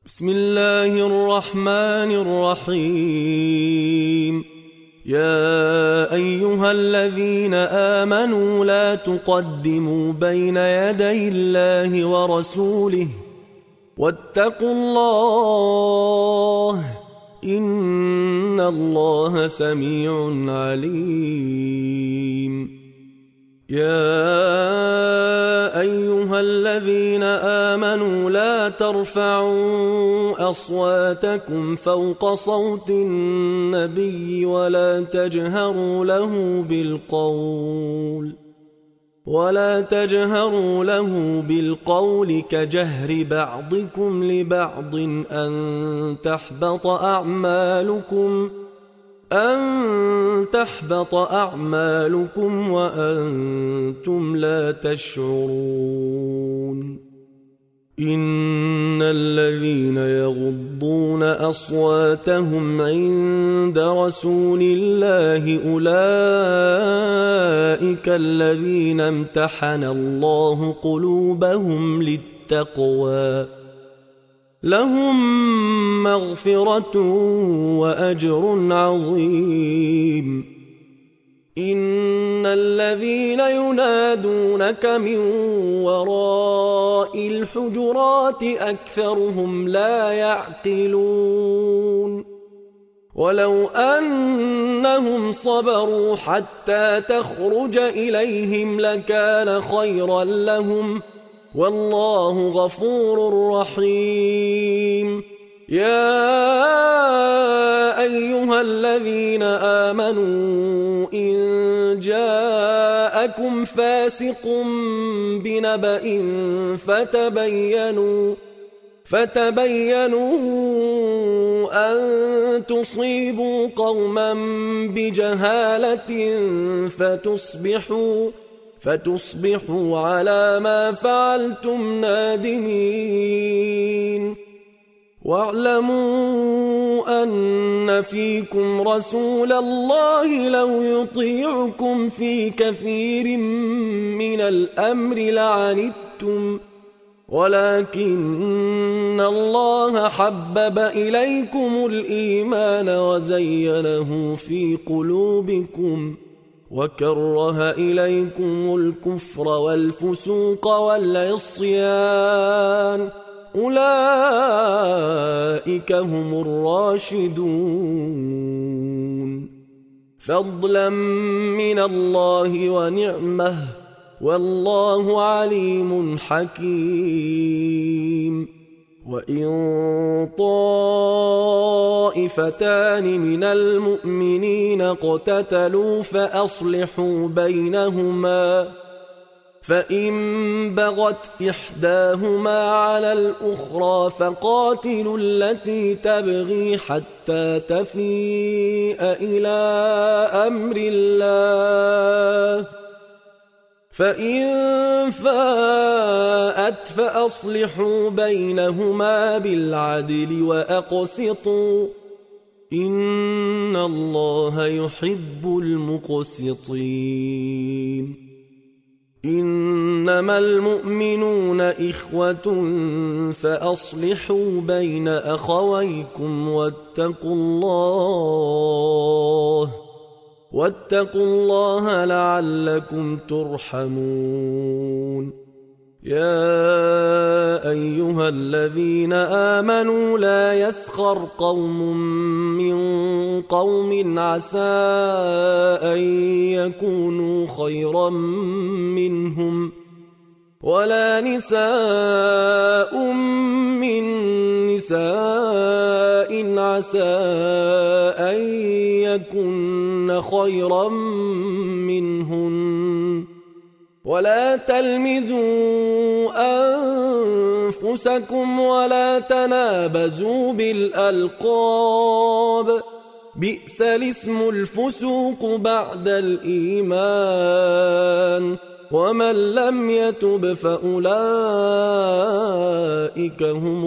بسم الله الرحمن الرحيم. يا أيها الذين آمنوا لا تقدموا بين يدي الله ورسوله واتقوا الله إن الله سميع عليم. يا أيها الذين آمنوا لا ترفعوا أصواتكم فوق صوت النبي ولا تجهروا له بالقول كجهر بعضكم لبعض أن تحبط أعمالكم وأنتم لا تشعرون. إن الذين يغضون أصواتهم عند رسول الله أولئك الذين امتحن الله قلوبهم للتقوى لهم مغفرة وأجر عظيم. إن الذين ينادونك من وراء الحجرات أكثرهم لا يعقلون. ولو أنهم صبروا حتى تخرج إليهم لكان خيرا لهم والله غفور رحيم. يا أيها الذين آمنوا إن جاءكم فاسق بنبأ فتبينوا أن تصيبوا قوما بجهالة فتصبحوا على ما فعلتم نادمين. واعلموا أن فيكم رسول الله لو يطيعكم في كثير من الأمر لعنتم ولكن الله حبب إليكم الإيمان وزينه في قلوبكم وكره إليكم الكفر والفسوق والعصيان أولئك هم الراشدون فضلا من الله ونعمه والله عليم حكيم. وإن طائفتان من المؤمنين اقتتلوا فأصلحوا بينهما فإن بغت إحداهما على الأخرى فقاتلوا التي تبغي حتى تفيء إلى أمر الله فإن فاءت فأصلحوا بينهما بالعدل وأقسطوا إن الله يحب المقسطين. إنما المؤمنون إخوة فأصلحوا بين أخويكم واتقوا الله لعلكم ترحمون. يا أيها الذين آمنوا لا يسخر قوم من قوم عسى أن يكونوا خيرا منهم ولا نساء من نساء عسى أن يكن خيرا منهن ولا تلمزوا أنفسكم ولا تنابزوا بالألقاب بئس الاسم الفسوق بعد الإيمان ومن لم يتب فأولئك هم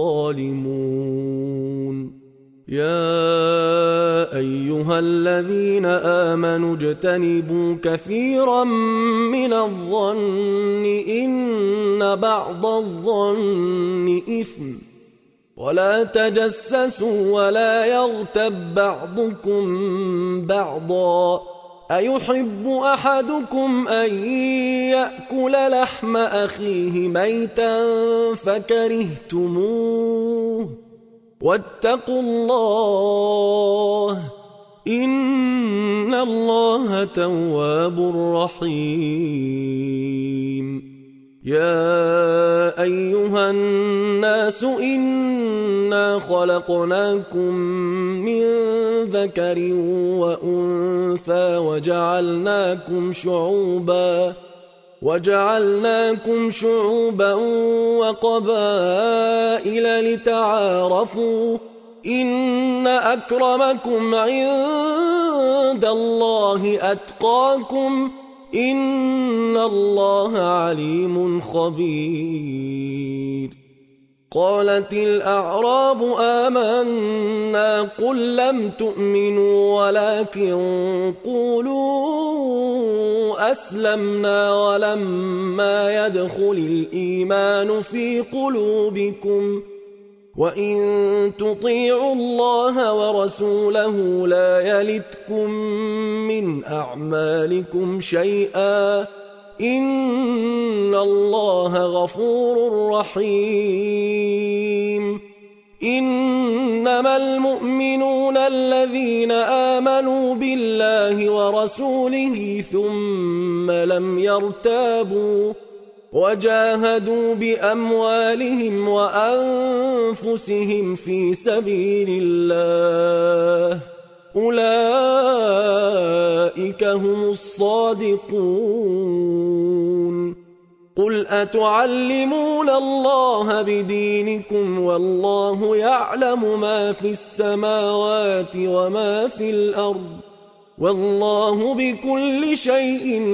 الظالمون. يا أيها الذين آمنوا اجتنبوا كثيرا من الظن إن بعض الظن إثم ولا تجسسوا ولا يغتب بعضكم بعضا أيحب أحدكم أن يأكل لحم أخيه ميتا فكرهتموه واتقوا الله إن الله تواب رحيم يا أيها الناس إنا خلقناكم من ذكر وأنثى وجعلناكم شعوبا وقبائل لتعارفوا إن أكرمكم عند الله أتقاكم إن الله عليم خبير قالت الأعراب آمنا قل لم تؤمنوا ولكن قولوا أسلمنا ولما يدخل الإيمان في قلوبكم وإن تطيعوا الله ورسوله لا يلتكم من أعمالكم شيئا إن الله غفور رحيم إنما المؤمنون الذين آمنوا بالله ورسوله ثم لم يرتابوا وجاهدوا بأموالهم وأنفسهم في سبيل الله أولئك هم الصادقون قل أتعلمون الله بدينكم والله يعلم ما في السماوات وما في الأرض والله بكل شيء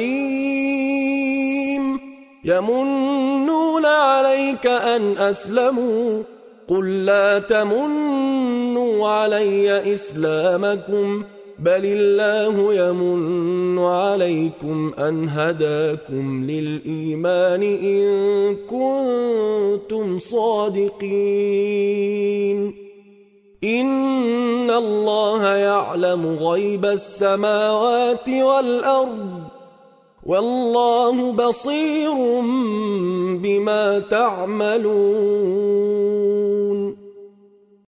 عليم يمنون عليك أن أسلموا قل لا تمنوا علي إسلامكم بل الله يمن عليكم أن هداكم للإيمان إن كنتم صادقين إن الله يعلم غيب السماوات والأرض والله بصير بما تعملون